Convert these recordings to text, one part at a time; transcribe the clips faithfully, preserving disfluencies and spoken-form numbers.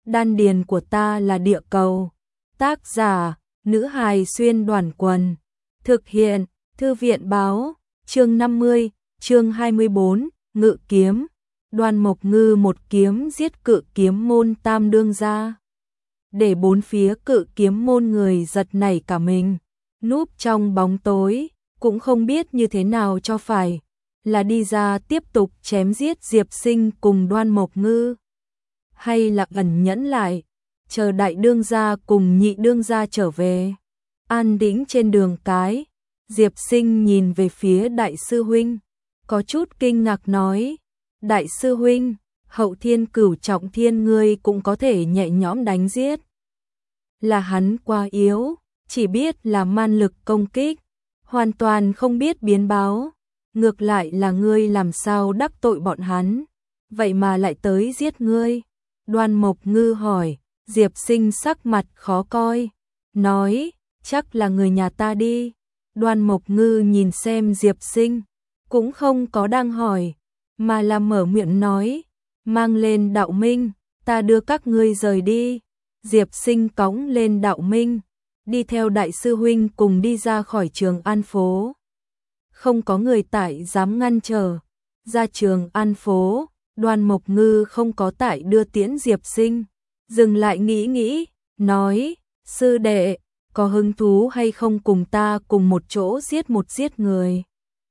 đan điền của ta là địa cầu. Tác giả, nữ hài xuyên đoàn quần. Thực hiện, thư viện báo, chương năm mươi, chương hai mươi bốn, ngự kiếm. Đoan Mộc Ngư một kiếm giết Cự Kiếm môn tam đương gia. Để bốn phía Cự Kiếm môn người giật nảy cả mình, núp trong bóng tối, cũng không biết như thế nào cho phải, là đi ra tiếp tục chém giết Diệp Sinh cùng Đoan Mộc Ngư, hay là ẩn nhẫn lại, chờ đại đương gia cùng nhị đương gia trở về. An tĩnh trên đường cái, Diệp Sinh nhìn về phía đại sư huynh, có chút kinh ngạc nói: "Đại sư huynh, Hậu Thiên Cửu Trọng Thiên ngươi cũng có thể nhẹ nhõm đánh giết?" Là hắn quá yếu, chỉ biết là man lực công kích, hoàn toàn không biết biến báo. Ngược lại là ngươi làm sao đắc tội bọn hắn, vậy mà lại tới giết ngươi? Đoan Mộc Ngư hỏi. Diệp Sinh sắc mặt khó coi, nói: "Chắc là người nhà ta đi." Đoan Mộc Ngư nhìn xem Diệp Sinh, cũng không có đang hỏi, mà là mở miệng nói: "Mang lên đạo minh, ta đưa các ngươi rời đi." Diệp Sinh cõng lên đạo minh, đi theo đại sư huynh cùng đi ra khỏi Trường An phố. Không có người tại dám ngăn trở. Ra Trường An phố, Đoan Mộc Ngư không có tại đưa tiễn Diệp Sinh, dừng lại nghĩ nghĩ, nói: "Sư đệ, có hứng thú hay không cùng ta cùng một chỗ giết một giết người?"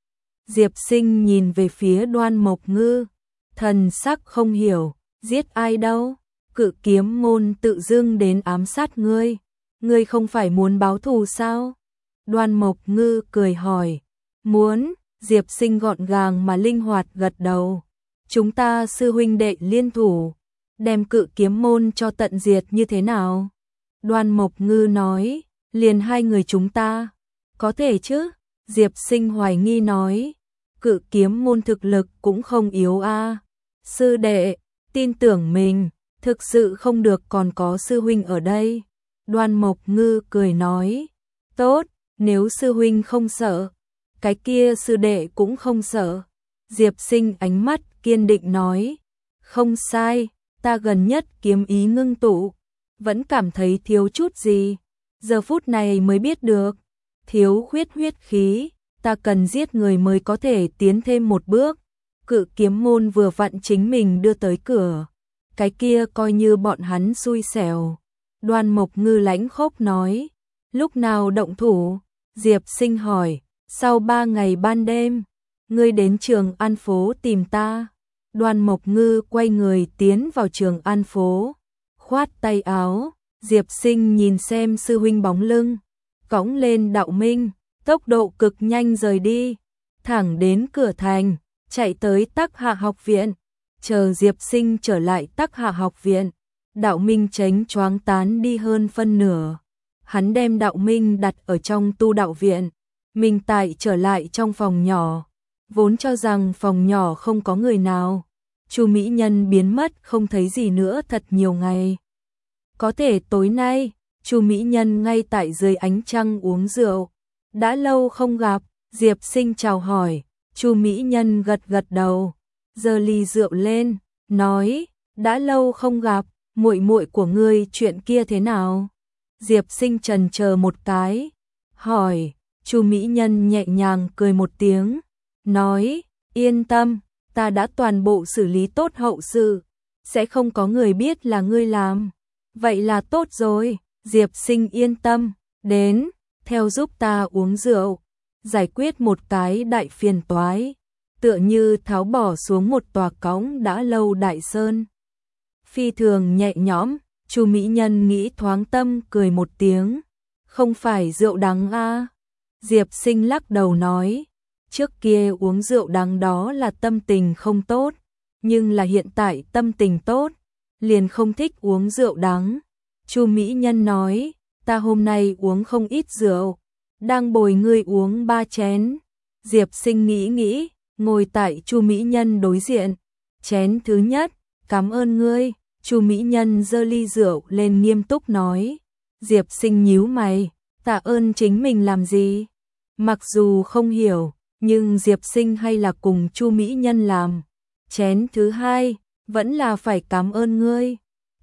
Diệp Sinh nhìn về phía Đoan Mộc Ngư, thần sắc không hiểu: "Giết ai đâu? Cự Kiếm môn tự dưng đến ám sát ngươi, ngươi không phải muốn báo thù sao?" Đoan Mộc Ngư cười hỏi: "Muốn." Diệp Sinh gọn gàng mà linh hoạt gật đầu: "Chúng ta sư huynh đệ liên thủ, đem Cự Kiếm môn cho tận diệt như thế nào?" Đoan Mộc Ngư nói: "Liền hai người chúng ta, có thể chứ?" Diệp Sinh hoài nghi nói: "Cự Kiếm môn thực lực cũng không yếu a." "Sư đệ, tin tưởng mình, thực sự không được còn có sư huynh ở đây." Đoan Mộc Ngư cười nói: "Tốt, nếu sư huynh không sợ, cái kia sư đệ cũng không sợ." Diệp Sinh ánh mắt kiên định nói: "Không sai, ta gần nhất kiếm ý ngưng tụ, vẫn cảm thấy thiếu chút gì, giờ phút này mới biết được, thiếu khuyết huyết khí, ta cần giết người mới có thể tiến thêm một bước. Cự Kiếm môn vừa vặn chính mình đưa tới cửa, cái kia coi như bọn hắn xui xẻo." Đoan Mộc Ngư lãnh khốc nói: "Lúc nào động thủ?" Diệp Sinh hỏi: "Sau ba ngày ban đêm, ngươi đến Trường An phố tìm ta." Đoan Mộc Ngư quay người tiến vào Trường An phố, khoát tay áo. Diệp Sinh nhìn xem sư huynh bóng lưng, cõng lên đạo minh, tốc độ cực nhanh rời đi, thẳng đến cửa thành, chạy tới Tắc Hạ học viện. Chờ Diệp Sinh trở lại Tắc Hạ học viện, đạo minh chánh choáng tán đi hơn phân nửa. Hắn đem đạo minh đặt ở trong tu đạo viện, mình tại trở lại trong phòng nhỏ, vốn cho rằng phòng nhỏ không có người nào. Chu mỹ nhân biến mất không thấy gì nữa thật nhiều ngày. Có thể tối nay, Chu mỹ nhân ngay tại dưới ánh trăng uống rượu. "Đã lâu không gặp." Diệp Sinh chào hỏi. Chu mỹ nhân gật gật đầu, giơ ly rượu lên, nói: "Đã lâu không gặp, muội muội của ngươi chuyện kia thế nào?" Diệp Sinh chần chờ một cái, hỏi. Chu mỹ nhân nhẹ nhàng cười một tiếng, nói: "Yên tâm, ta đã toàn bộ xử lý tốt hậu sự, sẽ không có người biết là ngươi làm." "Vậy là tốt rồi." Diệp Sinh yên tâm, "Đến, theo giúp ta uống rượu, giải quyết một cái đại phiền toái." Tựa như tháo bỏ xuống một tòa cõng đã lâu đại sơn. Phi thường nhẹ nhõm, Chu mỹ nhân nghĩ thoáng tâm cười một tiếng: "Không phải rượu đắng a?" Diệp Sinh lắc đầu nói: "Trước kia uống rượu đắng đó là tâm tình không tốt, nhưng là hiện tại tâm tình tốt, liền không thích uống rượu đắng." Chu mỹ nhân nói: "Ta hôm nay uống không ít rượu, đang bồi ngươi uống ba chén." Diệp Sinh nghĩ nghĩ, ngồi tại Chu mỹ nhân đối diện. "Chén thứ nhất, cảm ơn ngươi." Chu mỹ nhân giơ ly rượu lên nghiêm túc nói. Diệp Sinh nhíu mày, tạ ơn chính mình làm gì? Mặc dù không hiểu, nhưng Diệp Sinh hay là cùng Chu mỹ nhân làm. "Chén thứ hai, vẫn là phải cảm ơn ngươi."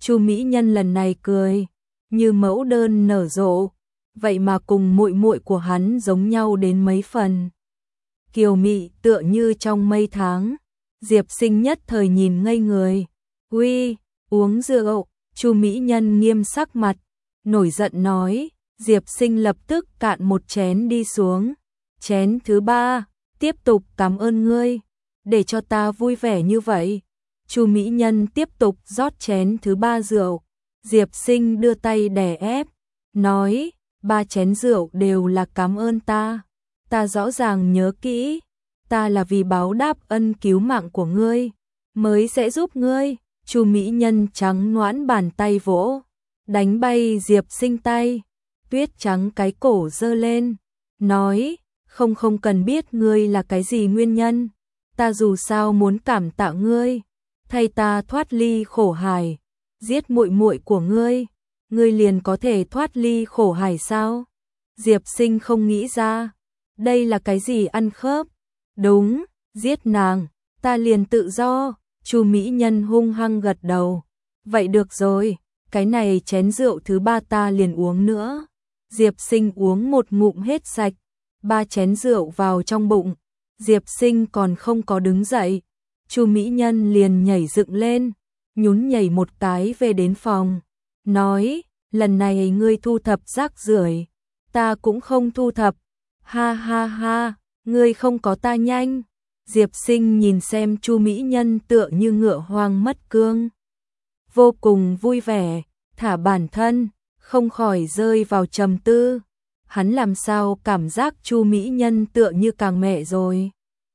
Chu Mỹ Nhân lần này cười như mẫu đơn nở rộ, vậy mà cùng muội muội của hắn giống nhau đến mấy phần. Kiều mị tựa như trong mây tháng, Diệp Sinh nhất thời nhìn ngây người. "Uy, uống rượu." Chu Mỹ Nhân nghiêm sắc mặt, nổi giận nói. Diệp Sinh lập tức cạn một chén đi xuống. "Chén thứ ba, tiếp tục cảm ơn ngươi, để cho ta vui vẻ như vậy." Chu Mỹ Nhân tiếp tục rót chén thứ ba rượu. Diệp Sinh đưa tay đè ép, nói, "Ba chén rượu đều là cảm ơn ta. Ta rõ ràng nhớ kỹ, ta là vì báo đáp ân cứu mạng của ngươi, mới sẽ giúp ngươi." Chu Mỹ Nhân trắng nõn bàn tay vỗ, đánh bay Diệp Sinh tay, tuyết trắng cái cổ giơ lên, nói, "Không không cần biết ngươi là cái gì nguyên nhân, ta dù sao muốn cảm tạ ngươi, thay ta thoát ly khổ hải, giết muội muội của ngươi, ngươi liền có thể thoát ly khổ hải sao?" Diệp Sinh không nghĩ ra, đây là cái gì ăn khớp. "Đúng, giết nàng, ta liền tự do." Chu Mỹ Nhân hung hăng gật đầu. "Vậy được rồi, cái này chén rượu thứ ba ta liền uống nữa." Diệp Sinh uống một ngụm hết sạch, ba chén rượu vào trong bụng. Diệp Sinh còn không có đứng dậy, Chu Mỹ Nhân liền nhảy dựng lên, nhún nhảy một cái về đến phòng, nói, "Lần này ngươi thu thập rác rưởi, ta cũng không thu thập." "Ha ha ha, ngươi không có ta nhanh." Diệp Sinh nhìn xem Chu Mỹ Nhân tựa như ngựa hoang mất cương, vô cùng vui vẻ, thả bản thân, không khỏi rơi vào trầm tư. Hắn làm sao cảm giác Chu Mỹ Nhân tựa như càng mẹ rồi.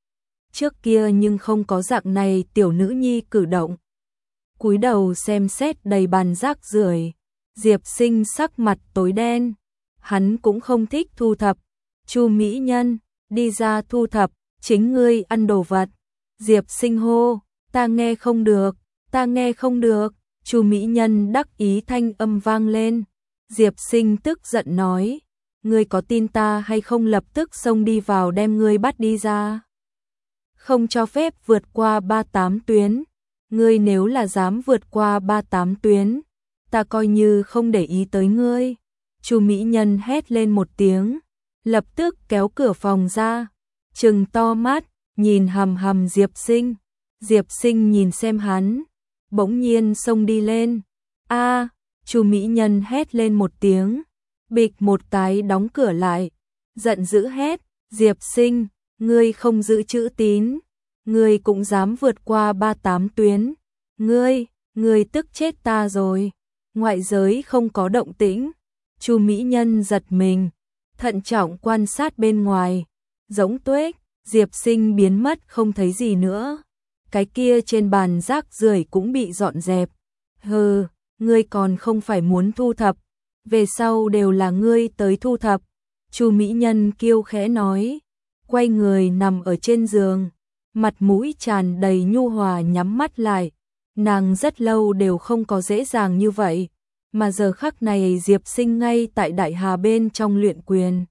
Trước kia nhưng không có dạng này tiểu nữ nhi cử động. Cúi đầu xem xét đầy bàn rác rưởi, Diệp Sinh sắc mặt tối đen, hắn cũng không thích thu thập. "Chu Mỹ Nhân, đi ra thu thập, chính ngươi ăn đồ vật." Diệp Sinh hô, "Ta nghe không được, ta nghe không được." Chu Mỹ Nhân đắc ý thanh âm vang lên. Diệp Sinh tức giận nói, "Ngươi có tin ta hay không lập tức xông đi vào đem ngươi bắt đi ra. Không cho phép vượt qua ba tám tuyến. Ngươi nếu là dám vượt qua ba tám tuyến, ta coi như không để ý tới ngươi." Chu Mỹ Nhân hét lên một tiếng, lập tức kéo cửa phòng ra, trừng to mắt, nhìn hằm hằm Diệp Sinh. Diệp Sinh nhìn xem hắn, bỗng nhiên xông đi lên. "A!" Chu Mỹ Nhân hét lên một tiếng, bịch một cái đóng cửa lại, giận dữ hét, "Diệp Sinh, ngươi không giữ chữ tín, ngươi cũng dám vượt qua ba tám tuyến, ngươi, ngươi tức chết ta rồi." Ngoại giới không có động tĩnh, Chu Mỹ Nhân giật mình, thận trọng quan sát bên ngoài, giống tuếch, Diệp Sinh biến mất không thấy gì nữa. Cái kia trên bàn rác rưởi cũng bị dọn dẹp. "Hừ, ngươi còn không phải muốn thu thập, về sau đều là ngươi tới thu thập." Chu Mỹ Nhân kiêu khẽ nói, quay người nằm ở trên giường, mặt mũi tràn đầy nhu hòa nhắm mắt lại. Nàng rất lâu đều không có dễ dàng như vậy, mà giờ khắc này Diệp Sinh ngay tại Đại Hà bên trong luyện quyền.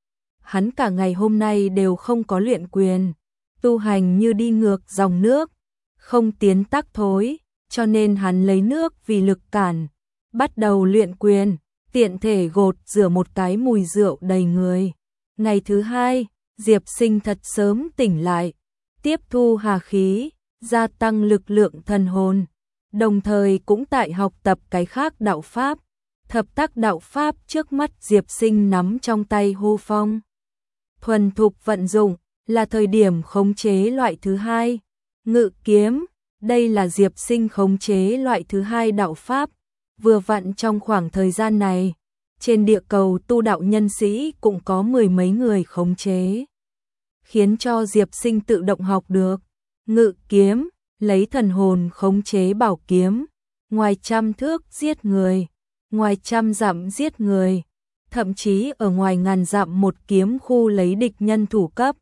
Hắn cả ngày hôm nay đều không có luyện quyền, tu hành như đi ngược dòng nước, không tiến tắc thối, cho nên hắn lấy nước vì lực cản, bắt đầu luyện quyền, tiện thể gột rửa một cái mùi rượu đầy người. Ngày thứ hai, Diệp Sinh thật sớm tỉnh lại, tiếp thu hà khí, gia tăng lực lượng thần hồn, đồng thời cũng tại học tập cái khác đạo pháp. Thập tác đạo pháp trước mắt Diệp Sinh nắm trong tay hô phong, thuần thục vận dụng, là thời điểm khống chế loại thứ hai, ngự kiếm. Đây là Diệp Sinh khống chế loại thứ hai đạo pháp, vừa vặn trong khoảng thời gian này, trên địa cầu tu đạo nhân sĩ cũng có mười mấy người khống chế, khiến cho Diệp Sinh tự động học được. Ngự kiếm, lấy thần hồn khống chế bảo kiếm, ngoài trăm thước giết người, ngoài trăm dặm giết người, thậm chí ở ngoài ngàn dặm một kiếm khu lấy địch nhân thủ cấp.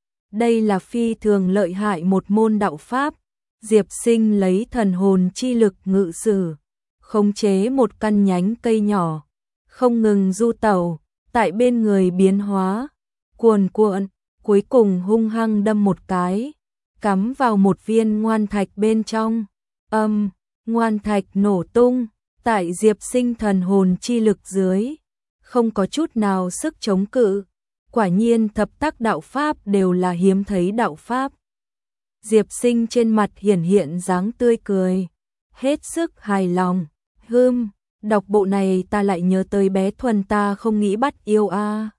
Đây là phi thường lợi hại một môn đạo pháp. Diệp Sinh lấy thần hồn chi lực ngự sử, khống chế một căn nhánh cây nhỏ, không ngừng du tẩu, tại bên người biến hóa, cuồn cuộn, cuối cùng hung hăng đâm một cái, cắm vào một viên ngoan thạch bên trong. Âm, ngoan thạch nổ tung, tại Diệp Sinh thần hồn chi lực dưới, không có chút nào sức chống cự. Quả nhiên thập tác đạo pháp đều là hiếm thấy đạo pháp. Diệp Sinh trên mặt hiển hiện dáng tươi cười, hết sức hài lòng. Hừm, đọc bộ này ta lại nhớ tới bé Thuần ta không nghĩ bắt yêu a.